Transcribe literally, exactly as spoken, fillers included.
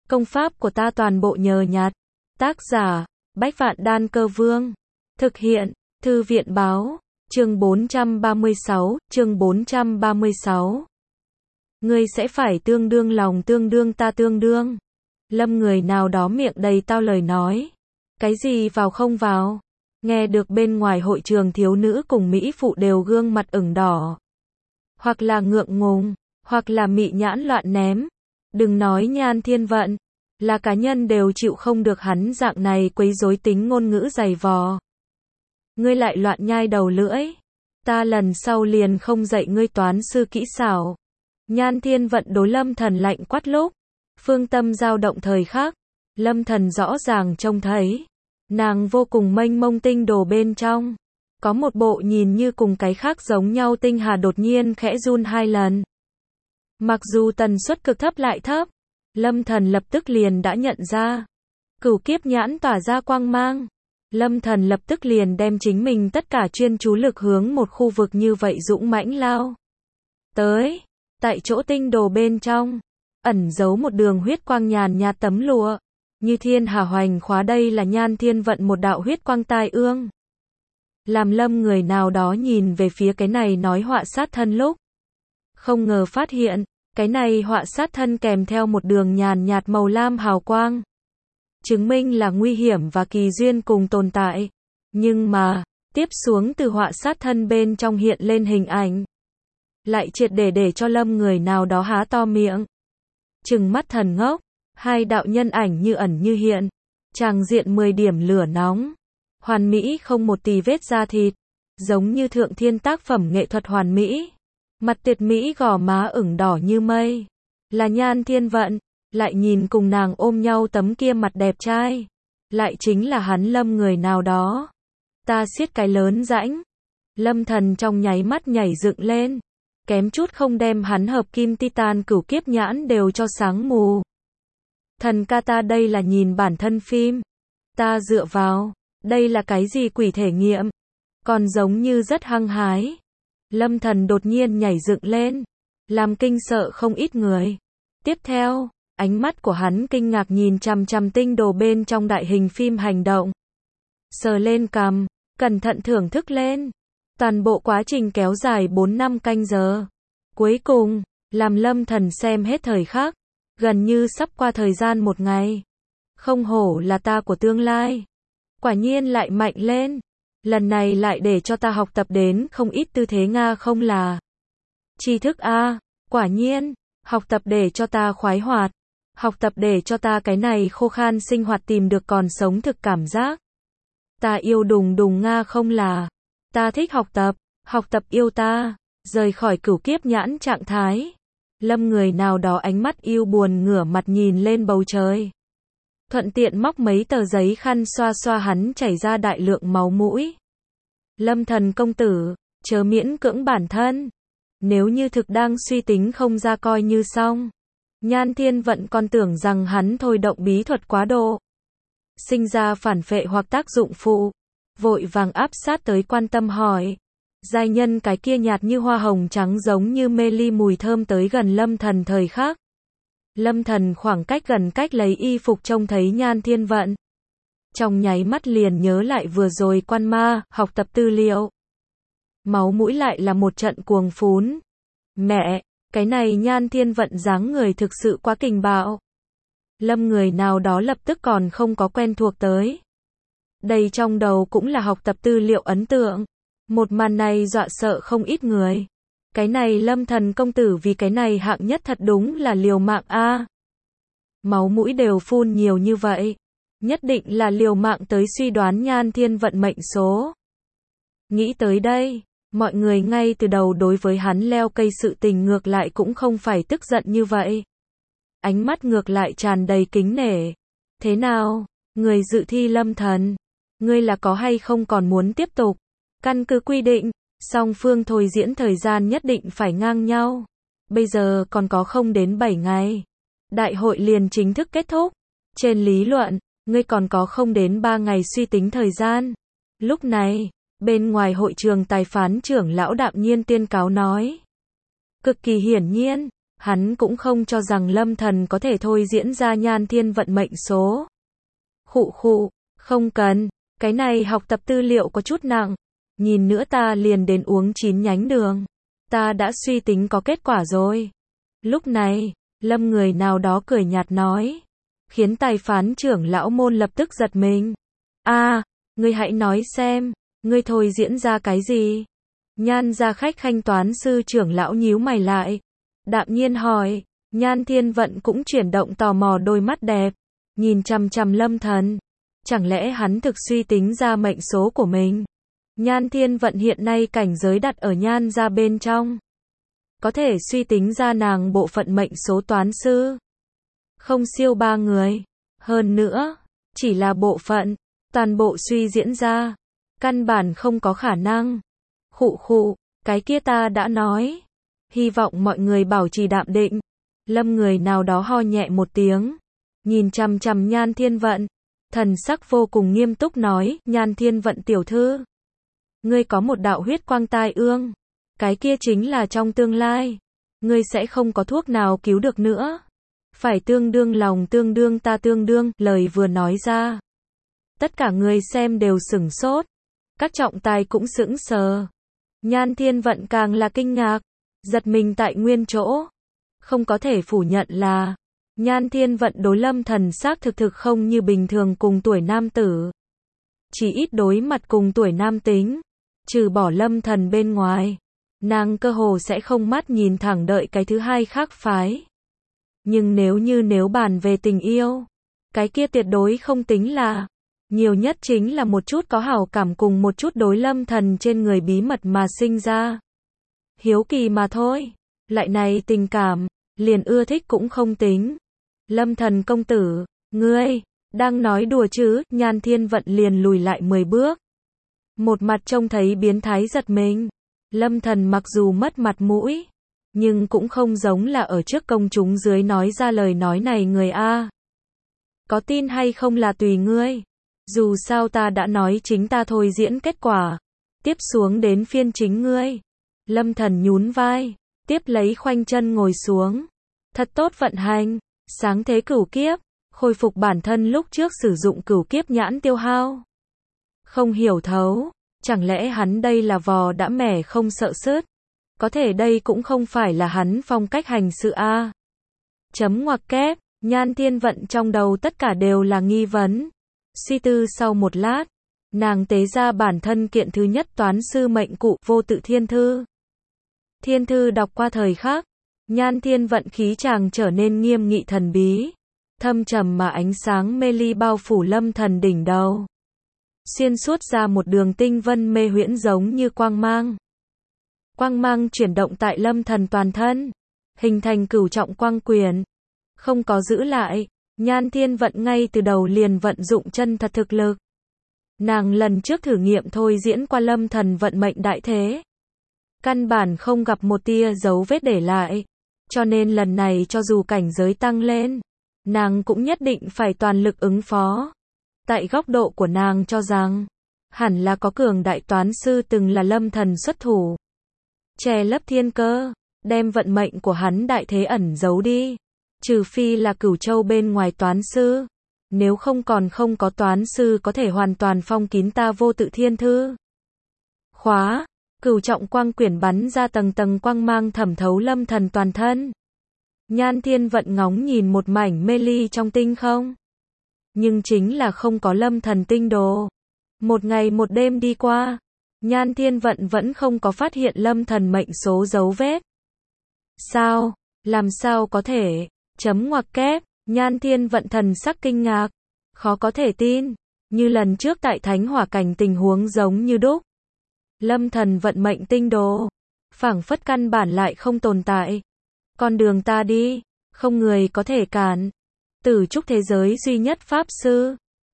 Công pháp của ta toàn bộ nhờ nhặt. Tác giả, Bách Vạn Đan Cơ Vương. Thực hiện, Thư viện Báo. Chương bốn trăm ba mươi sáu, chương bốn trăm ba mươi sáu. Ngươi sẽ phải tương đương lòng tương đương ta tương đương. Lâm người nào đó miệng đầy tao lời nói. Cái gì vào không vào? Nghe được bên ngoài hội trường thiếu nữ cùng mỹ phụ đều gương mặt ửng đỏ. Hoặc là ngượng ngùng, hoặc là mị nhãn loạn ném. Đừng nói Nhan Thiên Vận, là cá nhân đều chịu không được hắn dạng này quấy rối tính ngôn ngữ dày vò. Ngươi lại loạn nhai đầu lưỡi. Ta lần sau liền không dạy ngươi toán sư kỹ xảo. Nhan Thiên Vận đối Lâm Thần lạnh quát lúc. Phương tâm dao động thời khắc. Lâm Thần rõ ràng trông thấy. Nàng vô cùng mênh mông tinh đồ bên trong. Có một bộ nhìn như cùng cái khác giống nhau tinh hà đột nhiên khẽ run hai lần. Mặc dù tần suất cực thấp lại thấp. Lâm Thần lập tức liền đã nhận ra. Cửu kiếp nhãn tỏa ra quang mang. Lâm Thần lập tức liền đem chính mình tất cả chuyên chú lực hướng một khu vực như vậy dũng mãnh lao. Tới, tại chỗ tinh đồ bên trong, ẩn giấu một đường huyết quang nhàn nhạt tấm lụa, như thiên hà hoành khóa đây là Nhan Thiên Vận một đạo huyết quang tai ương. Làm Lâm người nào đó nhìn về phía cái này nói họa sát thân lúc, không ngờ phát hiện, cái này họa sát thân kèm theo một đường nhàn nhạt màu lam hào quang. Chứng minh là nguy hiểm và kỳ duyên cùng tồn tại. Nhưng mà, tiếp xuống từ họa sát thân bên trong hiện lên hình ảnh. Lại triệt để để cho Lâm người nào đó há to miệng. Trừng mắt thần ngốc, hai đạo nhân ảnh như ẩn như hiện. Tràng diện mười điểm lửa nóng. Hoàn mỹ không một tì vết da thịt. Giống như thượng thiên tác phẩm nghệ thuật hoàn mỹ. Mặt tuyệt mỹ gò má ửng đỏ như mây. Là Nhan Thiên Vận. Lại nhìn cùng nàng ôm nhau tấm kia mặt đẹp trai. Lại chính là hắn Lâm người nào đó. Ta siết cái lớn rãnh. Lâm Thần trong nháy mắt nhảy dựng lên. Kém chút không đem hắn hợp kim titan cửu kiếp nhãn đều cho sáng mù. Thần ca ta đây là nhìn bản thân phim. Ta dựa vào. Đây là cái gì quỷ thể nghiệm. Còn giống như rất hăng hái. Lâm Thần đột nhiên nhảy dựng lên. Làm kinh sợ không ít người. Tiếp theo. Ánh mắt của hắn kinh ngạc nhìn chằm chằm tinh đồ bên trong đại hình phim hành động. Sờ lên cằm, cẩn thận thưởng thức lên. Toàn bộ quá trình kéo dài bốn năm canh giờ. Cuối cùng, làm Lâm Thần xem hết thời khắc. Gần như sắp qua thời gian một ngày. Không hổ là ta của tương lai. Quả nhiên lại mạnh lên. Lần này lại để cho ta học tập đến không ít tư thế Nga không là. Tri thức A, quả nhiên, học tập để cho ta khoái hoạt. Học tập để cho ta cái này khô khan sinh hoạt tìm được còn sống thực cảm giác. Ta yêu đùng đùng Nga không là. Ta thích học tập, học tập yêu ta, rời khỏi cửu kiếp nhãn trạng thái. Lâm người nào đó ánh mắt yêu buồn ngửa mặt nhìn lên bầu trời. Thuận tiện móc mấy tờ giấy khăn xoa xoa hắn chảy ra đại lượng máu mũi. Lâm Thần công tử, chớ miễn cưỡng bản thân. Nếu như thực đang suy tính không ra coi như xong. Nhan Thiên Vận còn tưởng rằng hắn thôi động bí thuật quá độ. Sinh ra phản phệ hoặc tác dụng phụ. Vội vàng áp sát tới quan tâm hỏi. Giai nhân cái kia nhạt như hoa hồng trắng giống như mê ly mùi thơm tới gần Lâm Thần thời khắc. Lâm Thần khoảng cách gần cách lấy y phục trông thấy Nhan Thiên Vận. Trong nháy mắt liền nhớ lại vừa rồi quan ma, học tập tư liệu. Máu mũi lại là một trận cuồng phún. Mẹ! Cái này Nhan Thiên Vận dáng người thực sự quá kình bạo. Lâm người nào đó lập tức còn không có quen thuộc tới. Đây trong đầu cũng là học tập tư liệu ấn tượng. Một màn này dọa sợ không ít người. Cái này Lâm Thần công tử vì cái này hạng nhất thật đúng là liều mạng a. Máu mũi đều phun nhiều như vậy. Nhất định là liều mạng tới suy đoán Nhan Thiên Vận mệnh số. Nghĩ tới đây. Mọi người ngay từ đầu đối với hắn leo cây sự tình ngược lại cũng không phải tức giận như vậy. Ánh mắt ngược lại tràn đầy kính nể. Thế nào, người dự thi Lâm Thần, ngươi là có hay không còn muốn tiếp tục? Căn cứ quy định, song phương thôi diễn thời gian nhất định phải ngang nhau. Bây giờ còn có không đến bảy ngày. Đại hội liền chính thức kết thúc. Trên lý luận, ngươi còn có không đến ba ngày suy tính thời gian. Lúc này, bên ngoài hội trường tài phán trưởng lão đạm nhiên tuyên cáo nói. Cực kỳ hiển nhiên, Hắn cũng không cho rằng Lâm Thần có thể thôi diễn ra Nhan Thiên vận mệnh số. Khụ khụ, không cần, cái này học tập tư liệu có chút nặng. Nhìn nữa ta liền đến uống chín nhánh đường. Ta đã suy tính có kết quả rồi. Lúc này, Lâm người nào đó cười nhạt nói, khiến tài phán trưởng lão môn lập tức giật mình. A, à, ngươi hãy nói xem, ngươi thôi diễn ra cái gì? Nhan gia khách khanh toán sư trưởng lão nhíu mày lại. Đạm nhiên hỏi, Nhan Thiên vận cũng chuyển động tò mò đôi mắt đẹp, nhìn chằm chằm Lâm Thần. Chẳng lẽ hắn thực suy tính ra mệnh số của mình? Nhan Thiên vận hiện nay cảnh giới đặt ở Nhan gia bên trong. Có thể suy tính ra nàng bộ phận mệnh số toán sư. Không siêu ba người. Hơn nữa, chỉ là bộ phận, toàn bộ suy diễn ra. Căn bản không có khả năng. Khụ khụ, cái kia ta đã nói. Hy vọng mọi người bảo trì đạm định. Lâm người nào đó ho nhẹ một tiếng. Nhìn chằm chằm Nhan Thiên vận. Thần sắc vô cùng nghiêm túc nói, Nhan Thiên vận tiểu thư. Ngươi có một đạo huyết quang tai ương. Cái kia chính là trong tương lai. Ngươi sẽ không có thuốc nào cứu được nữa. Phải tương đương lòng tương đương ta tương đương, lời vừa nói ra. Tất cả người xem đều sửng sốt. Các trọng tài cũng sững sờ. Nhan Thiên vận càng là kinh ngạc. Giật mình tại nguyên chỗ. Không có thể phủ nhận là Nhan Thiên vận đối Lâm Thần xác thực thực không như bình thường cùng tuổi nam tử. Chỉ ít đối mặt cùng tuổi nam tính. Trừ bỏ Lâm Thần bên ngoài. Nàng cơ hồ sẽ không mắt nhìn thẳng đợi cái thứ hai khác phái. Nhưng nếu như nếu bàn về tình yêu, cái kia tuyệt đối không tính là. Nhiều nhất chính là một chút có hảo cảm cùng một chút đối Lâm Thần trên người bí mật mà sinh ra. Hiếu kỳ mà thôi. Lại này tình cảm, liền ưa thích cũng không tính. Lâm Thần công tử, ngươi, đang nói đùa chứ? Nhan Thiên vận liền lùi lại mười bước. Một mặt trông thấy biến thái giật mình. Lâm Thần mặc dù mất mặt mũi, nhưng cũng không giống là ở trước công chúng dưới nói ra lời nói này người A. Có tin hay không là tùy ngươi. Dù sao ta đã nói chính ta thôi diễn kết quả. Tiếp xuống đến phiên chính ngươi. Lâm Thần nhún vai, tiếp lấy khoanh chân ngồi xuống. Thật tốt vận hành, sáng thế cửu kiếp, khôi phục bản thân lúc trước sử dụng cửu kiếp nhãn tiêu hao. Không hiểu thấu, chẳng lẽ hắn đây là vò đã mẻ không sợ sứt? Có thể đây cũng không phải là hắn phong cách hành sự a. Chấm ngoặc kép, Nhan Thiên vận trong đầu tất cả đều là nghi vấn. Suy tư sau một lát, nàng tế ra bản thân kiện thứ nhất toán sư mệnh cụ vô tự thiên thư. Thiên thư đọc qua thời khắc, Nhan Thiên vận khí chàng trở nên nghiêm nghị thần bí, thâm trầm mà ánh sáng mê ly bao phủ Lâm Thần đỉnh đầu. Xuyên suốt ra một đường tinh vân mê huyễn giống như quang mang. Quang mang chuyển động tại Lâm Thần toàn thân, hình thành cửu trọng quang quyền. Không có giữ lại, Nhan Thiên vận ngay từ đầu liền vận dụng chân thật thực lực. Nàng lần trước thử nghiệm thôi diễn qua Lâm Thần vận mệnh đại thế. Căn bản không gặp một tia dấu vết để lại. Cho nên lần này cho dù cảnh giới tăng lên, nàng cũng nhất định phải toàn lực ứng phó. Tại góc độ của nàng cho rằng, hẳn là có cường đại toán sư từng là Lâm Thần xuất thủ. Che lấp thiên cơ, đem vận mệnh của hắn đại thế ẩn giấu đi. Trừ phi là Cửu Châu bên ngoài toán sư. Nếu không còn không có toán sư có thể hoàn toàn phong kín ta vô tự thiên thư. Khóa, cửu trọng quang quyển bắn ra tầng tầng quang mang thẩm thấu Lâm Thần toàn thân. Nhan Thiên vận ngóng nhìn một mảnh mê ly trong tinh không. Nhưng chính là không có Lâm Thần tinh đồ. Một ngày một đêm đi qua, Nhan Thiên vận vẫn không có phát hiện Lâm Thần mệnh số dấu vết. Sao? Làm sao có thể? Chấm ngoặc kép, Nhan Thiên vận thần sắc kinh ngạc. Khó có thể tin, như lần trước tại Thánh Hỏa cảnh tình huống giống như đúc. Lâm Thần vận mệnh tinh đồ, phảng phất căn bản lại không tồn tại. Con đường ta đi, không người có thể cản. Tử trúc thế giới duy nhất pháp sư,